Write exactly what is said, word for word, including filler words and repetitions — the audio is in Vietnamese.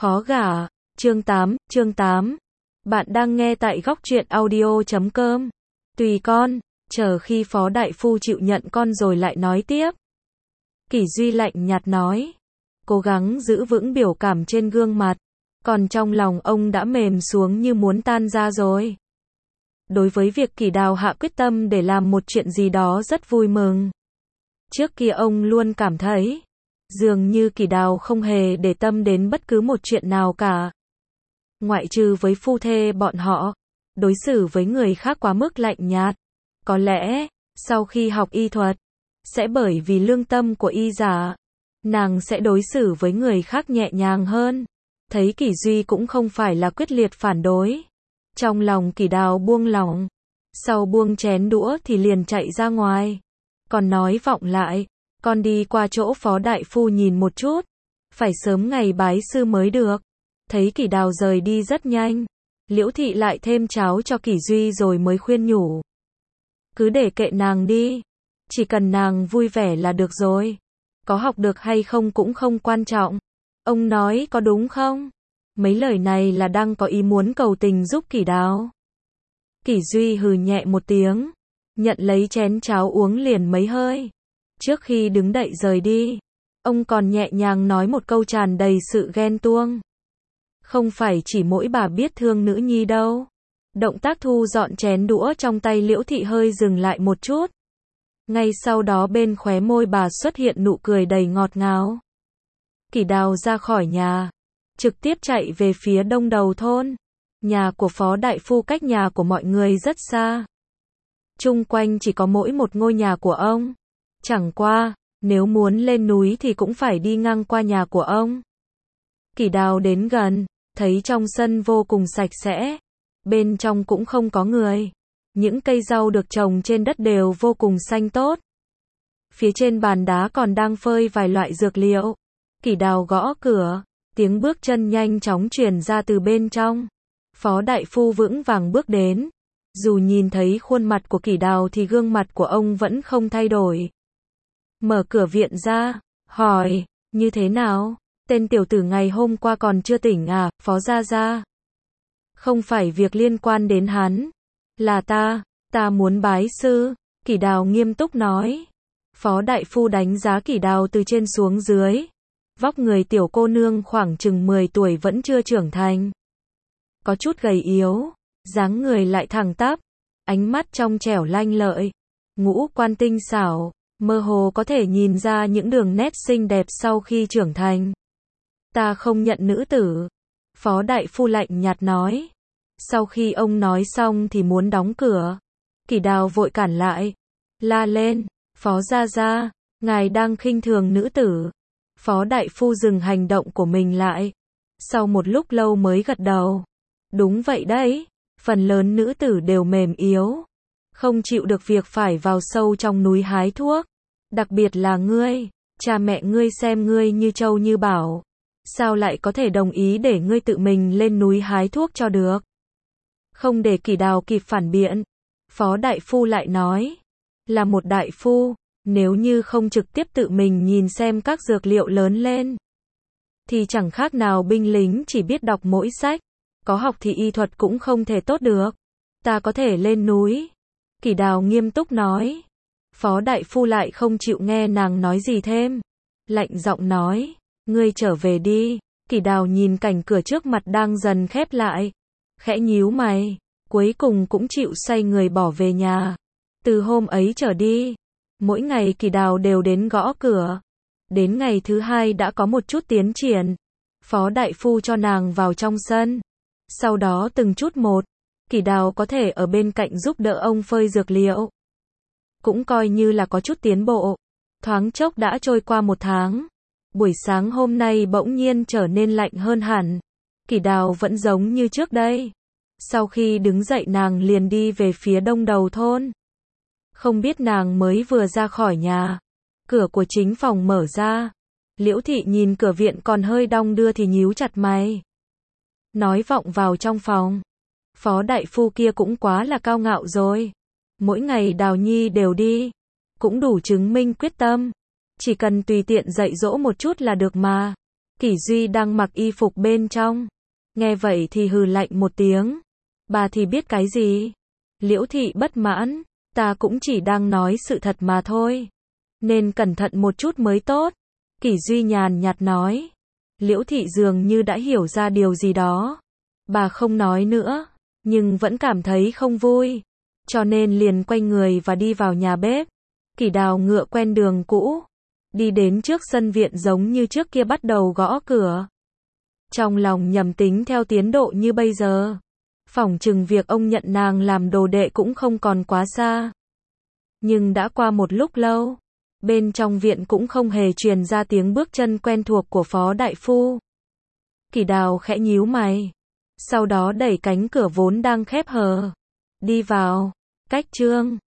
Khó gả, chương tám, chương tám. Bạn đang nghe tại góc truyện audio chấm com. Tùy con, chờ khi phó đại phu chịu nhận con rồi lại nói tiếp. Kỷ Duy lạnh nhạt nói, cố gắng giữ vững biểu cảm trên gương mặt, còn trong lòng ông đã mềm xuống như muốn tan ra rồi. Đối với việc Kỷ Đào hạ quyết tâm để làm một chuyện gì đó rất vui mừng. Trước kia ông luôn cảm thấy, dường như Kỷ Đào không hề để tâm đến bất cứ một chuyện nào cả. Ngoại trừ với phu thê bọn họ, đối xử với người khác quá mức lạnh nhạt. Có lẽ, sau khi học y thuật, sẽ bởi vì lương tâm của y giả, nàng sẽ đối xử với người khác nhẹ nhàng hơn. Thấy Kỷ Duy cũng không phải là quyết liệt phản đối. Trong lòng Kỷ Đào buông lỏng. Sau buông chén đũa thì liền chạy ra ngoài. Còn nói vọng lại, con đi qua chỗ phó đại phu nhìn một chút. Phải sớm ngày bái sư mới được. Thấy Kỷ Đào rời đi rất nhanh. Liễu Thị lại thêm cháo cho Kỷ Duy rồi mới khuyên nhủ. Cứ để kệ nàng đi. Chỉ cần nàng vui vẻ là được rồi. Có học được hay không cũng không quan trọng. Ông nói có đúng không? Mấy lời này là đang có ý muốn cầu tình giúp Kỷ Đào. Kỷ Duy hừ nhẹ một tiếng, nhận lấy chén cháo uống liền mấy hơi. Trước khi đứng dậy rời đi, ông còn nhẹ nhàng nói một câu tràn đầy sự ghen tuông. Không phải chỉ mỗi bà biết thương nữ nhi đâu. Động tác thu dọn chén đũa trong tay Liễu Thị hơi dừng lại một chút. Ngay sau đó bên khóe môi bà xuất hiện nụ cười đầy ngọt ngào. Kỷ Đào ra khỏi nhà, trực tiếp chạy về phía đông đầu thôn. Nhà của phó đại phu cách nhà của mọi người rất xa. Chung quanh chỉ có mỗi một ngôi nhà của ông. Chẳng qua, nếu muốn lên núi thì cũng phải đi ngang qua nhà của ông. Kỷ Đào đến gần, thấy trong sân vô cùng sạch sẽ. Bên trong cũng không có người. Những cây rau được trồng trên đất đều vô cùng xanh tốt. Phía trên bàn đá còn đang phơi vài loại dược liệu. Kỷ Đào gõ cửa, tiếng bước chân nhanh chóng truyền ra từ bên trong. Phó đại phu vững vàng bước đến. Dù nhìn thấy khuôn mặt của Kỷ Đào thì gương mặt của ông vẫn không thay đổi. Mở cửa viện ra, hỏi, như thế nào? Tên tiểu tử ngày hôm qua còn chưa tỉnh à, Phó gia gia? Không phải việc liên quan đến hắn. Là ta, ta muốn bái sư. Kỷ Đào nghiêm túc nói. Phó đại phu đánh giá Kỷ Đào từ trên xuống dưới. Vóc người tiểu cô nương khoảng chừng mười tuổi vẫn chưa trưởng thành. Có chút gầy yếu, dáng người lại thẳng tắp, ánh mắt trong trẻo lanh lợi, ngũ quan tinh xảo, mơ hồ có thể nhìn ra những đường nét xinh đẹp sau khi trưởng thành. Ta không nhận nữ tử. Phó đại phu lạnh nhạt nói. Sau khi ông nói xong thì muốn đóng cửa. Kỷ Đào vội cản lại. La lên, Phó gia gia, ngài đang khinh thường nữ tử. Phó đại phu dừng hành động của mình lại. Sau một lúc lâu mới gật đầu. Đúng vậy đấy, phần lớn nữ tử đều mềm yếu. Không chịu được việc phải vào sâu trong núi hái thuốc. Đặc biệt là ngươi, cha mẹ ngươi xem ngươi như trâu như bảo. Sao lại có thể đồng ý để ngươi tự mình lên núi hái thuốc cho được? Không để Kỷ Đào kịp phản biện. Phó đại phu lại nói. Là một đại phu, nếu như không trực tiếp tự mình nhìn xem các dược liệu lớn lên, thì chẳng khác nào binh lính chỉ biết đọc mỗi sách. Có học thì y thuật cũng không thể tốt được. Ta có thể lên núi. Kỷ Đào nghiêm túc nói. Phó đại phu lại không chịu nghe nàng nói gì thêm. Lạnh giọng nói. Ngươi trở về đi. Kỷ Đào nhìn cảnh cửa trước mặt đang dần khép lại. Khẽ nhíu mày. Cuối cùng cũng chịu xoay người bỏ về nhà. Từ hôm ấy trở đi, mỗi ngày Kỷ Đào đều đến gõ cửa. Đến ngày thứ hai đã có một chút tiến triển. Phó đại phu cho nàng vào trong sân. Sau đó từng chút một, Kỷ Đào có thể ở bên cạnh giúp đỡ ông phơi dược liệu. Cũng coi như là có chút tiến bộ. Thoáng chốc đã trôi qua một tháng. Buổi sáng hôm nay bỗng nhiên trở nên lạnh hơn hẳn. Kỷ Đào vẫn giống như trước đây. Sau khi đứng dậy nàng liền đi về phía đông đầu thôn. Không biết nàng mới vừa ra khỏi nhà. Cửa của chính phòng mở ra. Liễu Thị nhìn cửa viện còn hơi đong đưa thì nhíu chặt mày. Nói vọng vào trong phòng. Phó đại phu kia cũng quá là cao ngạo rồi. Mỗi ngày Đào Nhi đều đi. Cũng đủ chứng minh quyết tâm. Chỉ cần tùy tiện dạy dỗ một chút là được mà. Kỷ Duy đang mặc y phục bên trong. Nghe vậy thì hừ lạnh một tiếng. Bà thì biết cái gì? Liễu Thị bất mãn. Ta cũng chỉ đang nói sự thật mà thôi. Nên cẩn thận một chút mới tốt. Kỷ Duy nhàn nhạt nói. Liễu Thị dường như đã hiểu ra điều gì đó. Bà không nói nữa, nhưng vẫn cảm thấy không vui. Cho nên liền quay người và đi vào nhà bếp. Kỷ Đào ngựa quen đường cũ. Đi đến trước sân viện giống như trước kia bắt đầu gõ cửa. Trong lòng nhầm tính theo tiến độ như bây giờ. Phỏng chừng việc ông nhận nàng làm đồ đệ cũng không còn quá xa. Nhưng đã qua một lúc lâu. Bên trong viện cũng không hề truyền ra tiếng bước chân quen thuộc của Phó Đại Phu. Kỷ Đào khẽ nhíu mày. Sau đó đẩy cánh cửa vốn đang khép hờ. Đi vào. Cách chương